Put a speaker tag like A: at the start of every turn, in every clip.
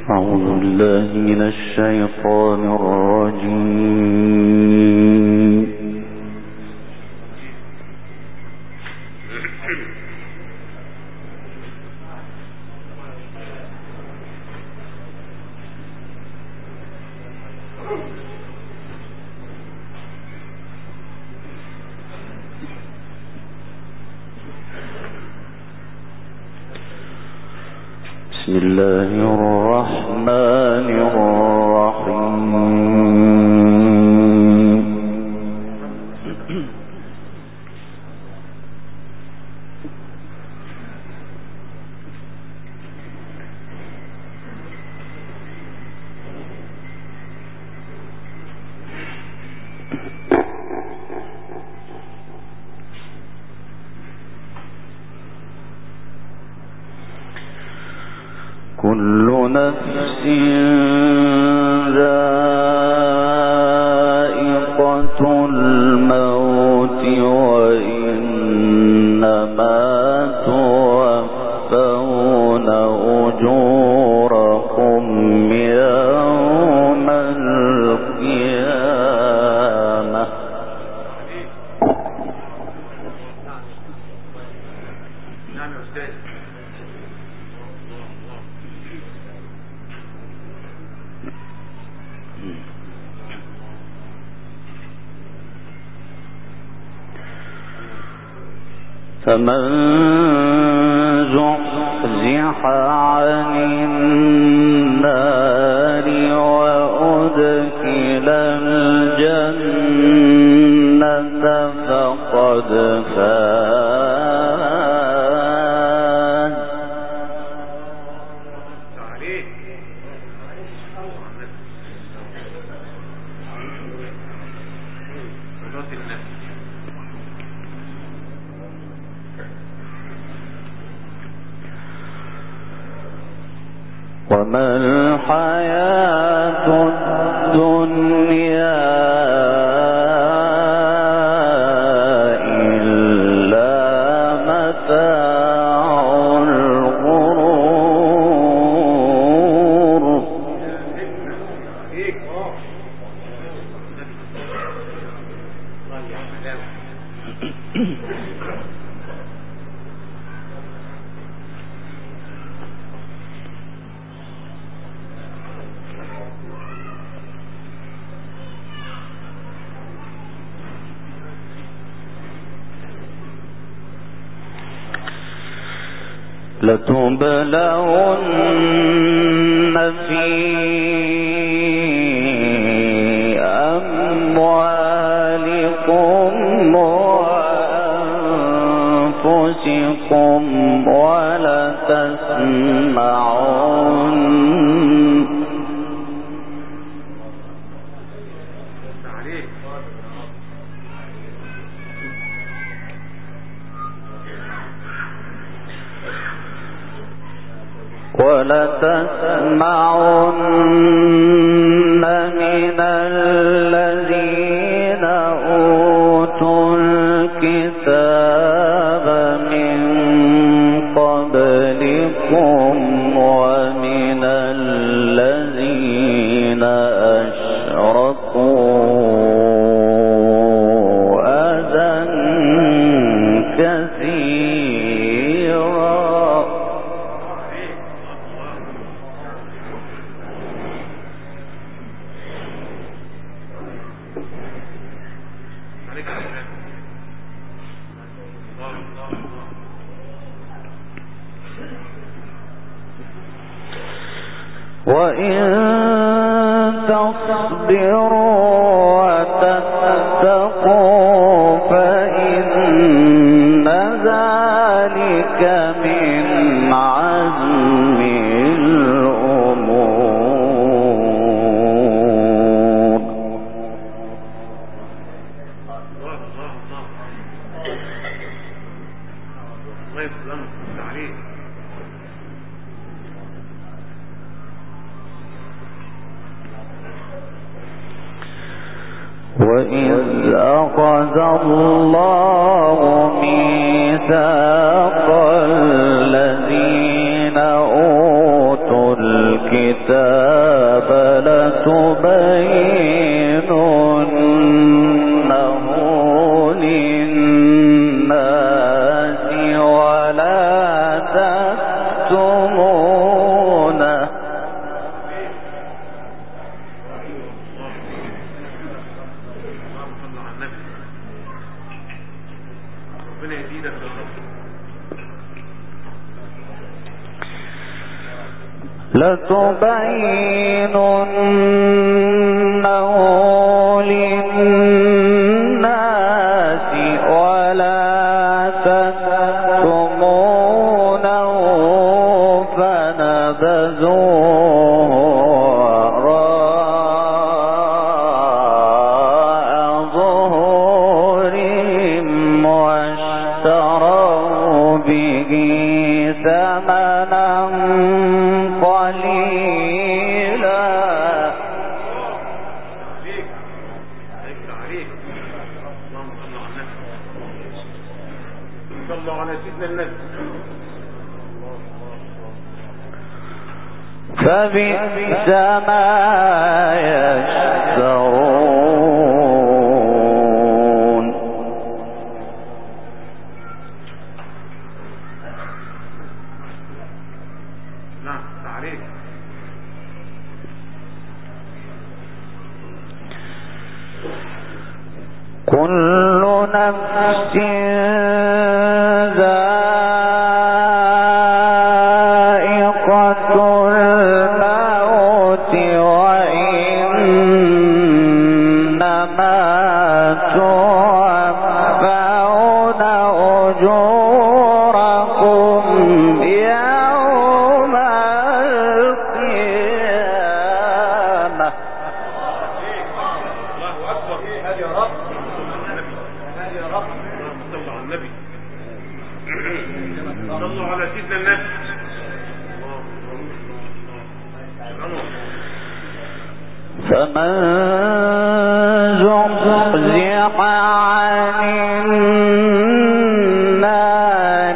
A: أعوذ بالله من الشيطان الرجيم. بسم الله الرحمن الرحيم. كل نفس ذائقة الموت وإنما توفون أجوركم يوم القيامة. فمن زحزح عن النار وأدخل الجنة فقد فاز. وما الحياة الدنيا إلا متاع الغرور. لتبلغن في أموالكم وأنفسكم ولتسمعن من الذين أوتوا الكتاب من قبلكم ومن الذين أشركوا أذى كثيرا. وإن تصبروا وتتقوا فإن ذلك من عزم الأمور. وإذ أخذ الله ميثاق الذين أوتوا الكتاب الكتاب لتبيننه للناس ولا تكتمونه. لتبيننه للناس ولا تكتمونه فنبذوه وراء ظهورهم واشتروا به ثمنا قليلا. فبئس ما يشترون.
B: نعم تعريف.
A: كل نفس ذائقة الموت وإنما توفون أجوركم يوم القيامة.
B: الله أكبر. هذه يا رب. هذه يا رب. صلوا على النبي. صلوا على سيدنا النبي.
A: فمن زحزح عن النار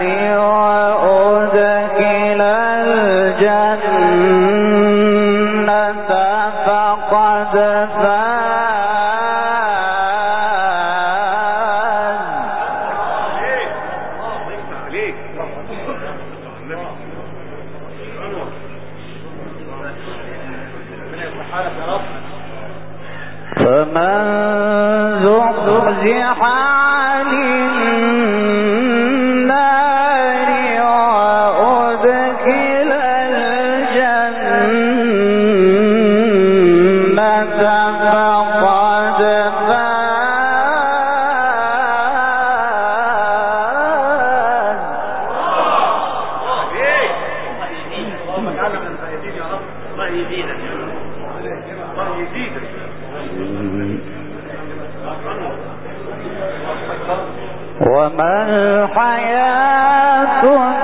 A: وأدخل الجنة فقد فمن زحزح عن النار وأدخل الجنة فقد وما الحياة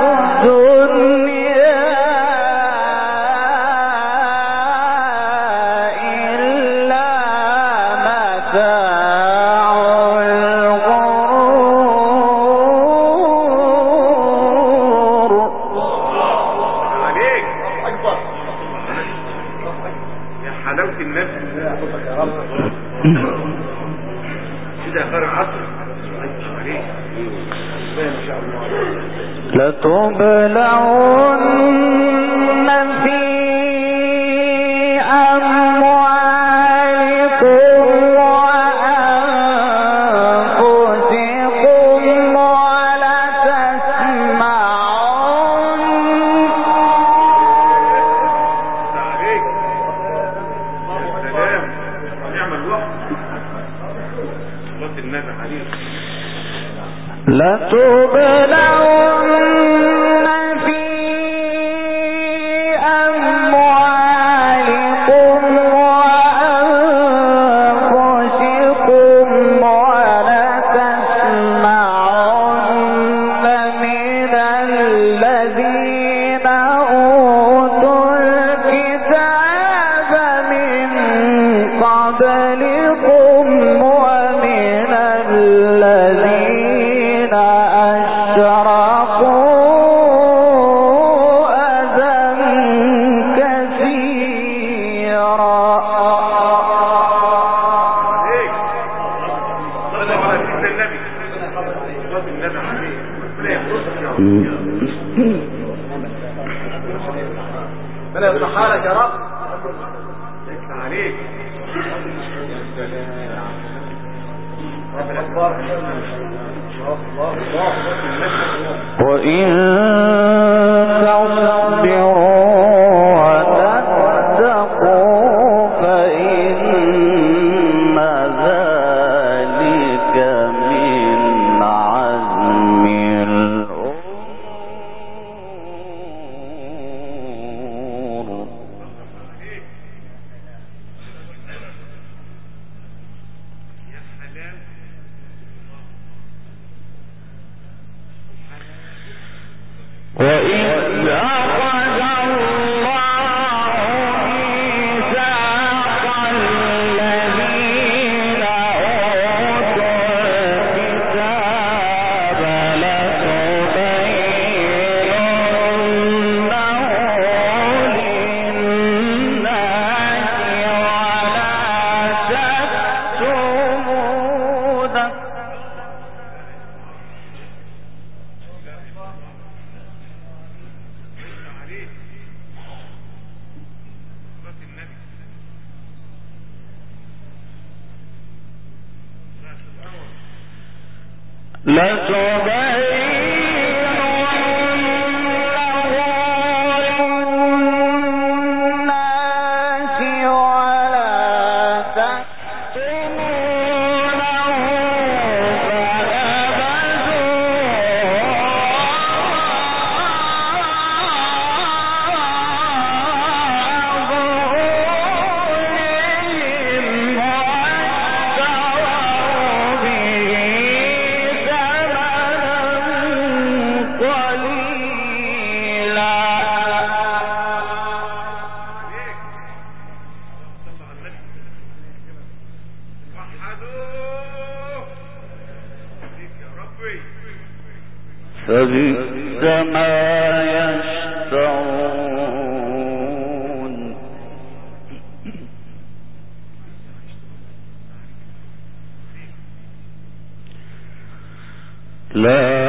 A: الدنيا إلا متاع الغرور.
B: عليك أكبر يا حلاوة النفس يا رب. كده آخر عصر.
A: لتبلغن في أموالكم وأنفسكم ولتسمعن.
B: عليك يا سلام. نعم الوقت. صلاة النبي عليه.
A: لتبلغن في أموالكم وأنفسكم ولتسمعن من الذين أوتوا الكتاب من قبلكم ومن الذين أشركوا أذى كثيرا.
B: ربنا يصلح حالك يا رب. يفتح عليك. رب الأكبر. الله
A: وإن تصبروا وتتقوا فإن ذلك من عزم الأمور. وإذ أخذ الله ميثاق الذين أوتوا الكتاب لتبيننه للناس ولا تكتمونه. فبئس ما يشترون. لا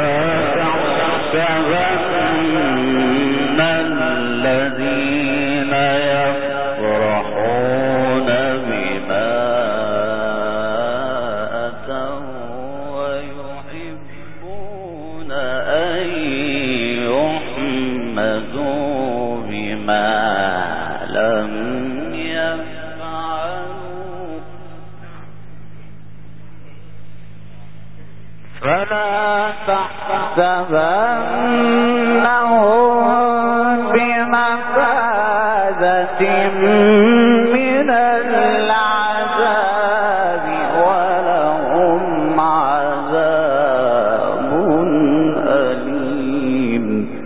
A: تحسبن الذين يفرحون بما أتوا ويحبون أن يحمدوا بما لم يفعلوا فلا تحسبنهم بمفازة من العذاب ولهم عذاب أليم.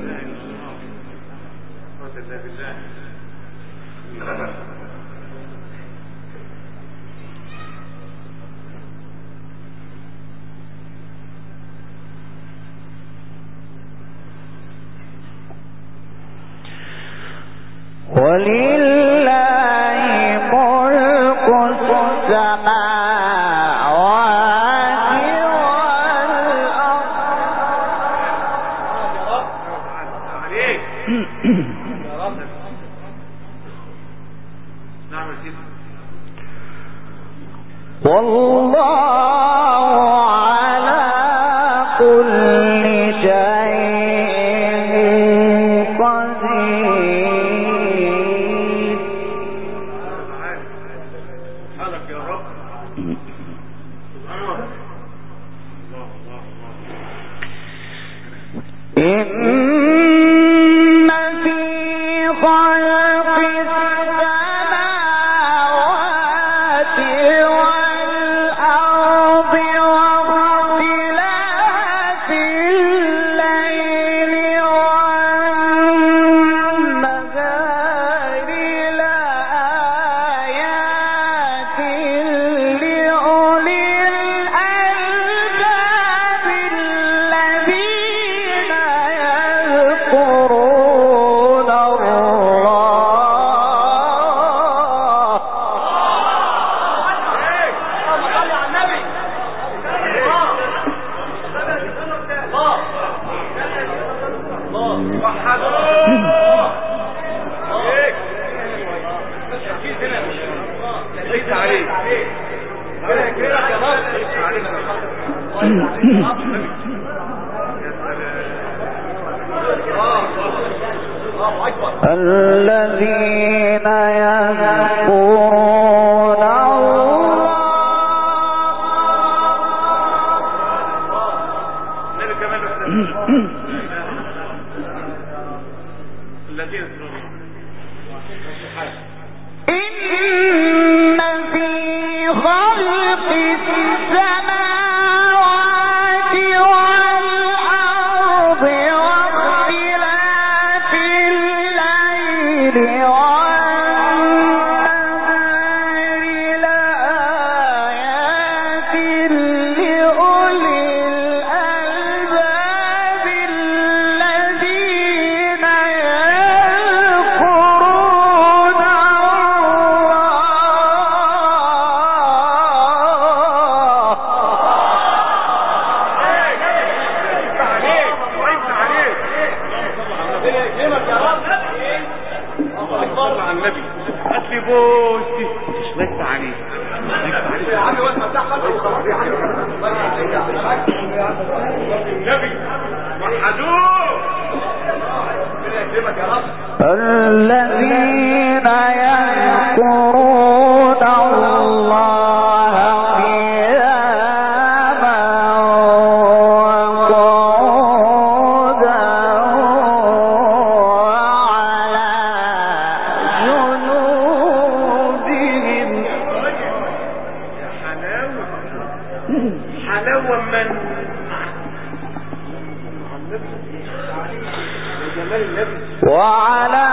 A: ولله ملك السماوات والأرض. والله على كل شيء قدير.
B: حالك يا رب.
A: إن في خلق السماوات والأرض الذين يذكرون إن في خلق السماوات والأرض واختلاف الليل والنهار لآيات لأولي الألباب الذين يذكرون الذين يذكرون الله قياما وقعودا وعلى جنوبهم.
B: حلاوة من
A: وعلى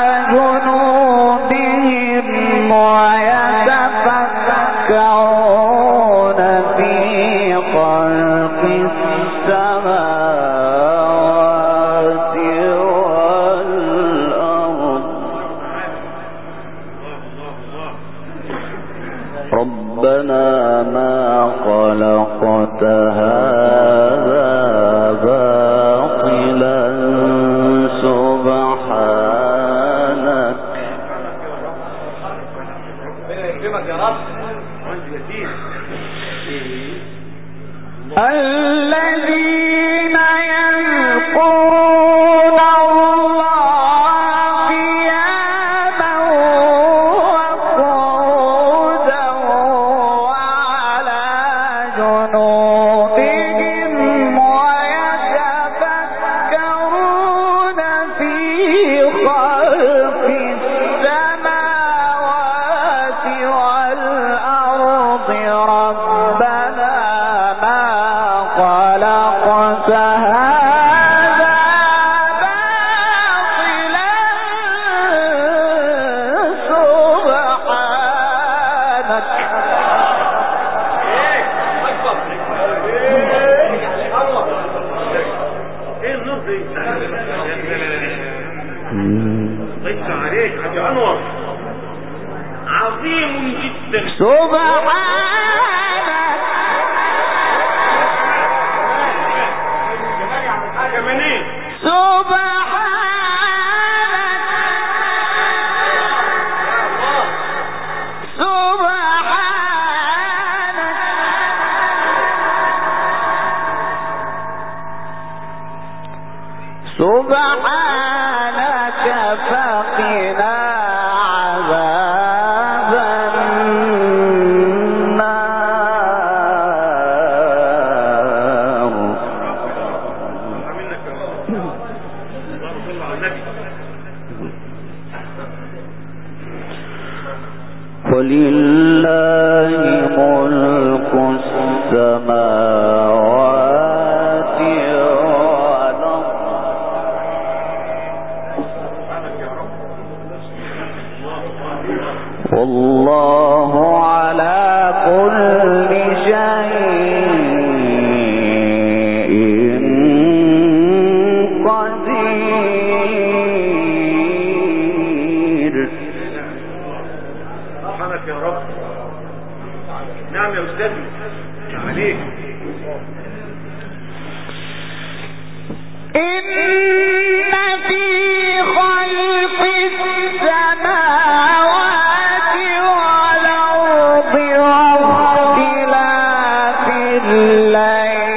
A: جنوبهم ويتفكرون في خلق السماوات والأرض ربنا ما خلقت هذا باطلا سبحانك الذين يذكرون الله قياما وقعودا وعلى جنوبهم ويتفكرون في خلق السماوات والأرض ربنا ما خلقت هذا باطلا سبحانك
B: ايه النص دي؟ ضيف عليك حاجة انور عظيم جدا
A: سبحانك
B: حاجة من ايه؟
A: سبحانك فقنا عذاب النار. ولله ملك السماوات والأرض والله على كل شيء قدير.
B: سبحانك يا رب. نعم يا أستاذي عليك.
A: إن في خلق السماوات والأرض واختلاف الليل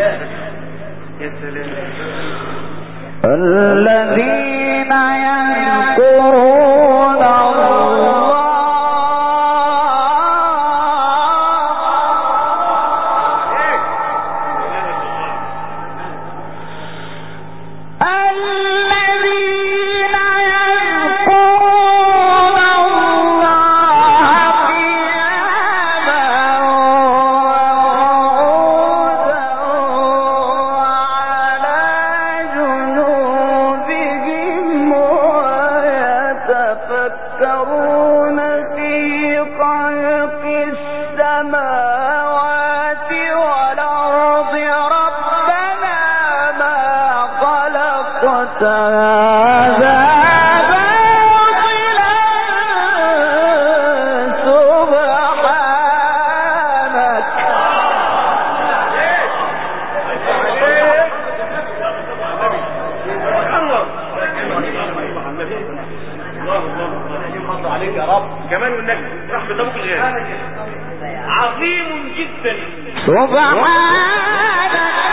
B: يا سلام.
A: الذين يذكرون الله يتفكرون في خلق السماوات والأرض ربنا ما خلقت هذا باطلا سبحانك.
B: الله عليك يا رب. كمان والنبي رحمة ابوك الغالي عظيم جدا.
A: سبحانك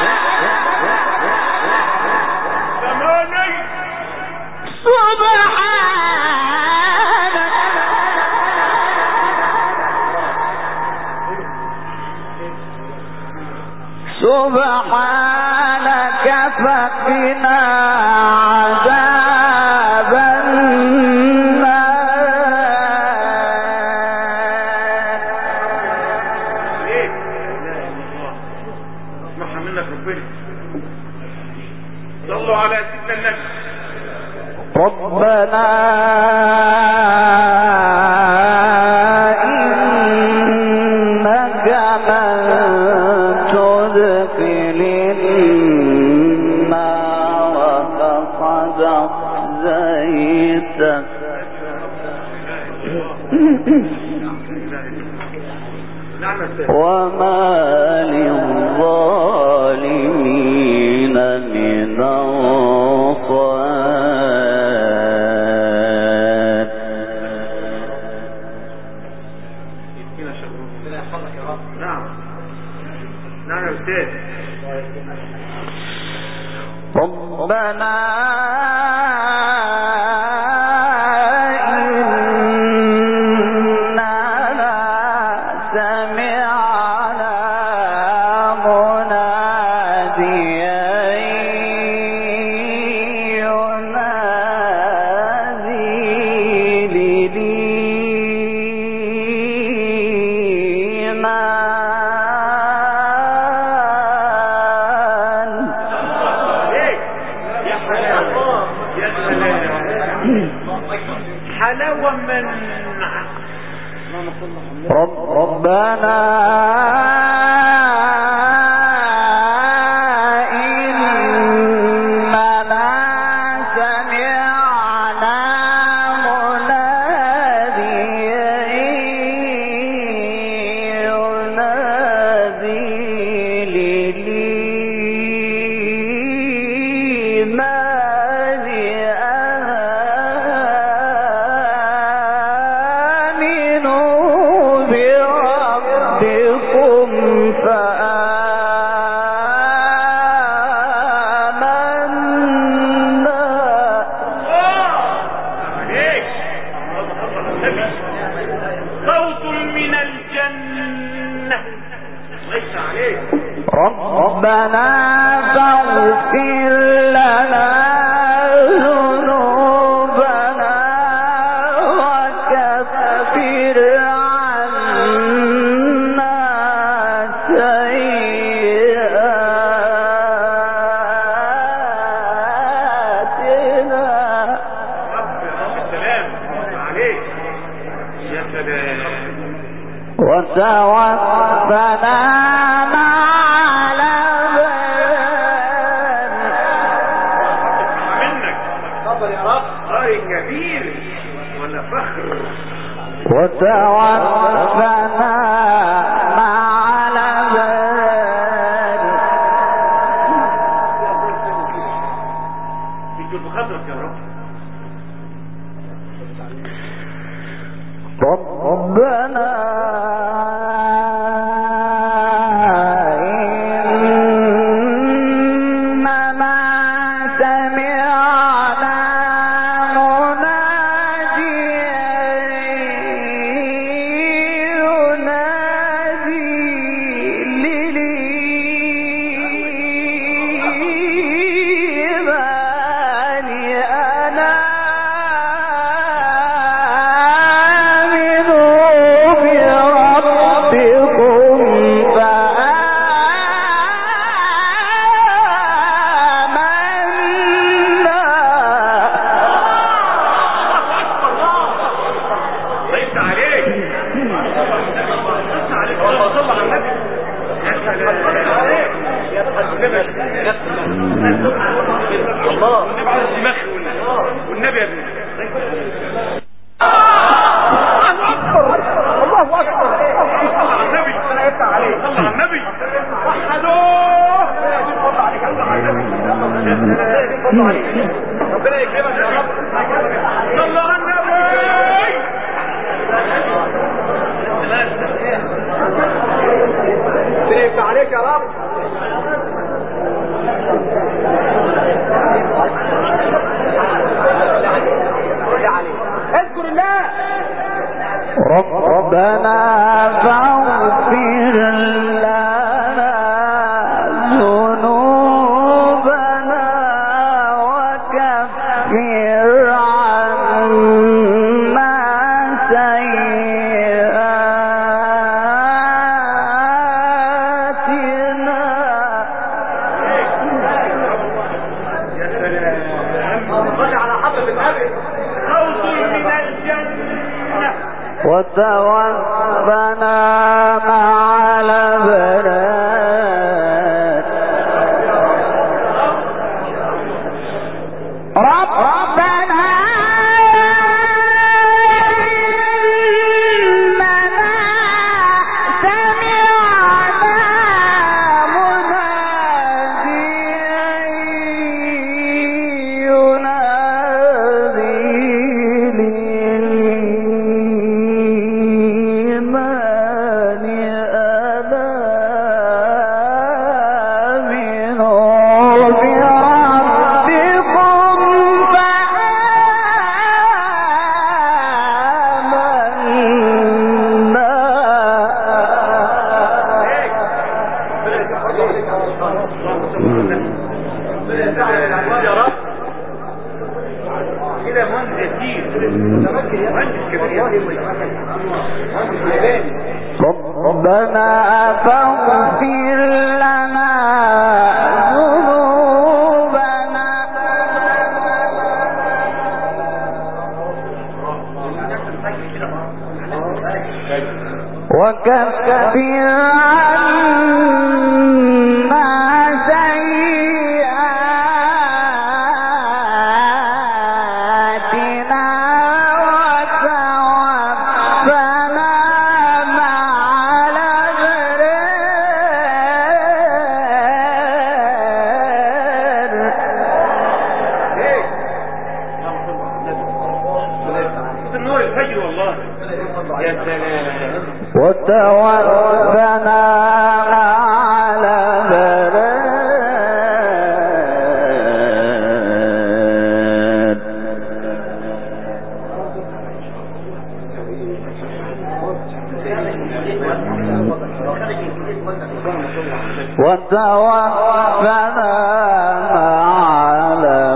B: زماني
A: سبحانك سبحانك فقنا عذاب النار.
B: ليه؟ لا الله اسمعها منك ربنا. صلوا على سيدنا النبي.
A: ربنا إنك من تدخل النار فقد أخزيته وما للظالمين من أنصار.
B: نعم نعم يا أستاذ.
A: ربنا إننا سمعنا مناديا ينادي للإيمان.
B: يا سلام يا سلام حلاوة من
A: ربنا إننا سمعنا مناديا ينادي للإيمان آمنوا بربكم فآمنا.
B: عليك صوت من الجنة ليس عليك.
A: ربنا فاغفر لنا ذنوبنا وكفر عنا سيئاتنا
B: سلام عليك يا سلام.
A: وتوفنا مع الأبرار.
B: منك تفضل يا رب. قارئ كبير ولا فخر.
A: وتوفنا مع الأبرار.
B: يجوا بخاطرك يا رب.
A: ربنا
B: الله والنبي يا ابني.
A: الله اكبر.
B: النبي
A: انا يفتح عليك.
B: صلى النبي
A: وحدوه. ربنا يكرمك يا رب.
B: صلى على النبي.
A: ربنا يفتح عليك يا رب. اذكر الله. ربنا فاغفر لنا ذنوبنا وكفر عنا سيئاتنا.
B: يا سلام. صلي على حضرة النبي. روض من الجنة.
A: وتوفنا مع الأبرار. ربنا إننا سمعنا مناديا ينادي للإيمان ألا آمنوا بربكم
B: يا رب كده مهندس كتير. مهندس كبير.
A: ربنا فاغفر لنا ذنوبنا وكفر عنا سيئاتنا وتوفنا مع الأبرار.
B: النور الفجر والله. يا سلام.
A: وتوفنا على براد. وتوفنا على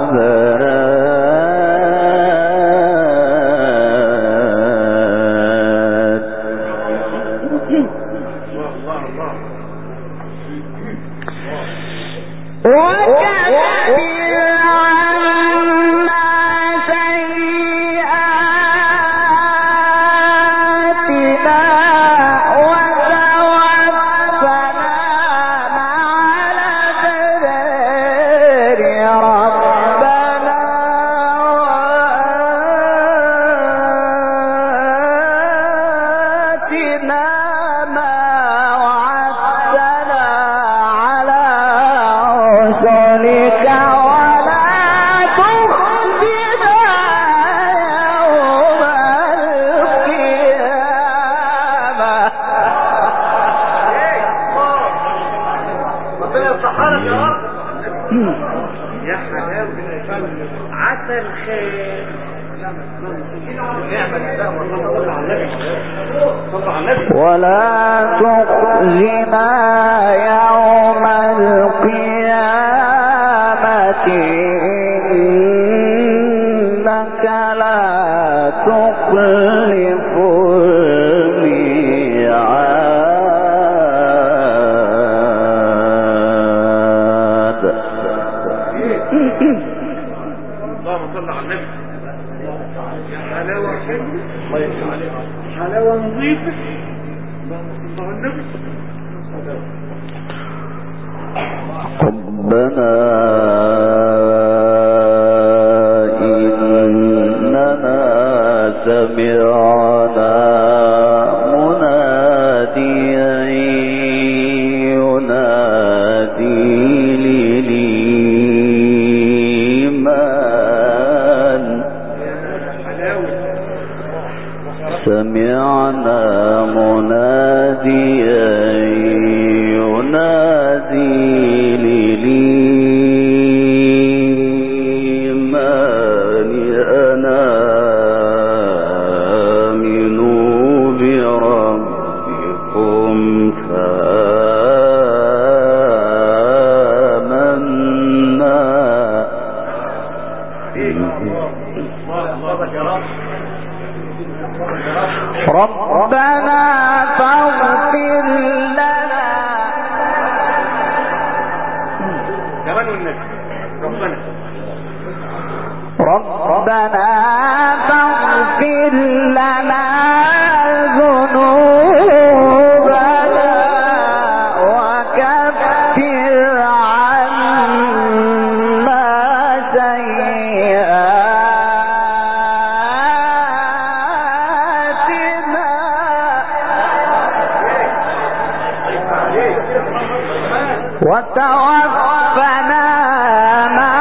B: يا حلاوة عسل خير.
A: ولا تخزنا يوم القيامة إنك لا تخلف الميعاد.
B: اللهم صل على النبي. يا حلاوة حلوة. الله يفتح عليك. حلاوة نظيفة. اللهم صل على النبي.
A: ربنا إننا سمعنا مناديا ينادي للإيمان سمعنا مناديا ينادي للإيمان أن آمنوا بربكم فآمنا ربنا فاغفر لنا
B: كمان والنبي
A: ربنا فاغفر لنا ذنوبنا وكفر عنا سيئاتنا وتوفنا مع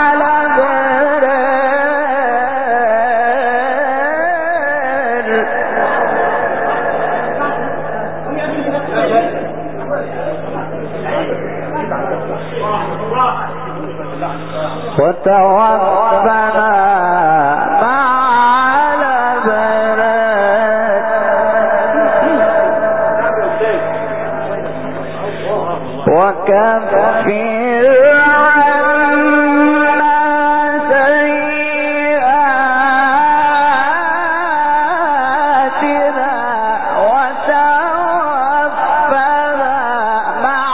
A: وتوفنا مع الأبرار وكفر عنا سيئاتنا وتوفنا مع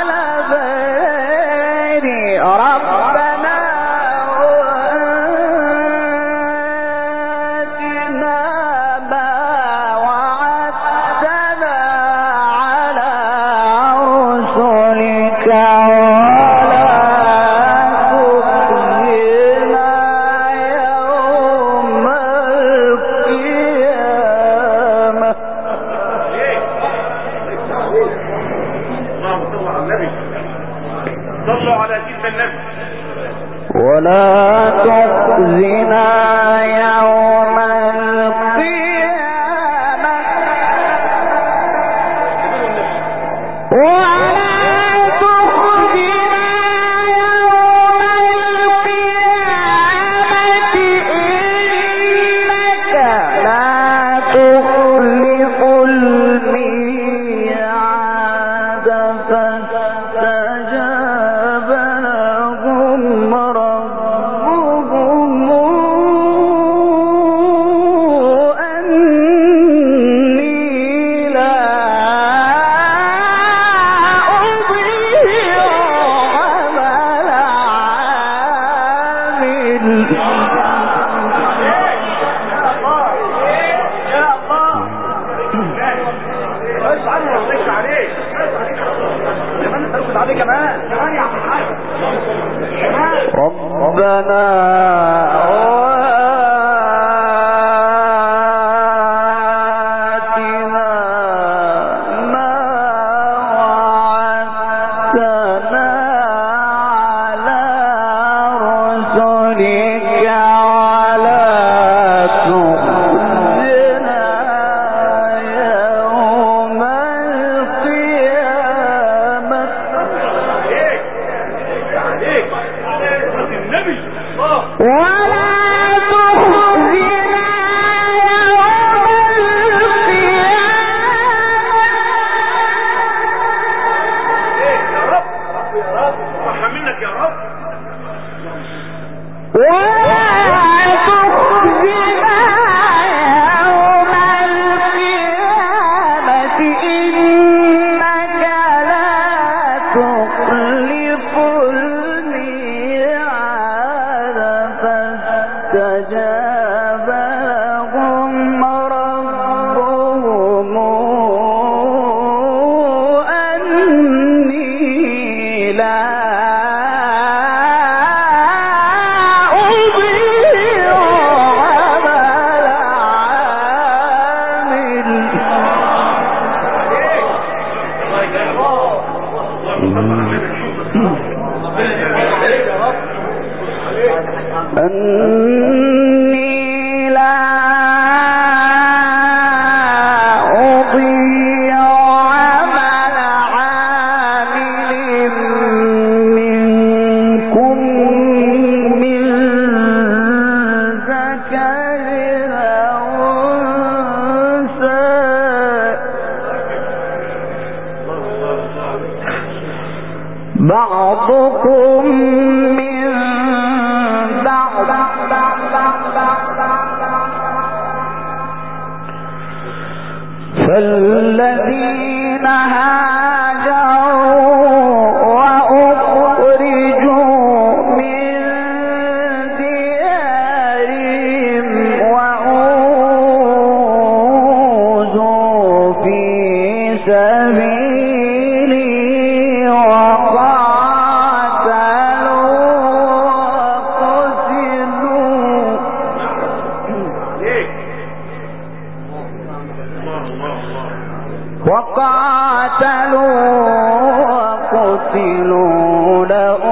A: الأبرار ربنا وآتنا ما وعدتنا على رسلك ولا تخزنا يوم القيامة
B: اللهم صل على النبي صلوا على سيدنا النبي
A: ولا تخزنا يوم القيامة ولا تخزنا يوم القيامة إنك لا تخلف الميعاد فاستجاب لهم ربهم أني لا أضيع عمل ربنا وآتنا ما وعدتنا على رسلك ولا تخزنا يوم القيامة
B: النبي
A: ولا تخزنا يوم القيامة
B: يا رب ارحم منك يا رب
A: ولا تخزنا يوم القيامة إنك لا تخلف الميعاد فاستجاب لهم ربهم أني لا أني لا أضيع عمل عامل منكم من ذكر أو أنثى بعضكم من بعض فالذين هاجروا وأخرجوا من ديارهم وأوذوا في سبيلي وقاتلوا وقتلوا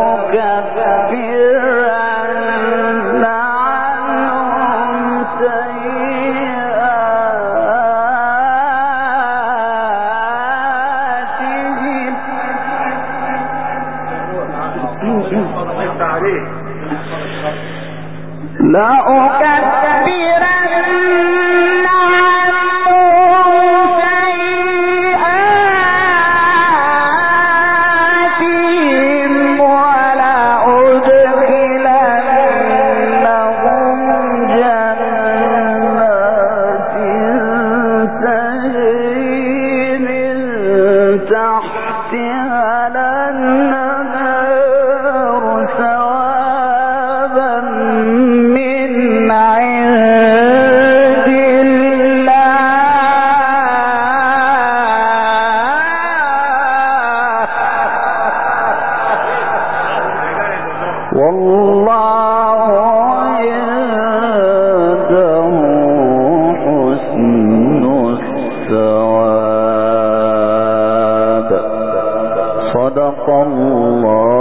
A: لأكفرن عنهم سيئاتهم لأكفرن عنهم سيئاتهم ولأدخلنهم جنات تجري من تحتها الأنهار ثوابا من عند الله والله عنده حسن الثواب صدق الله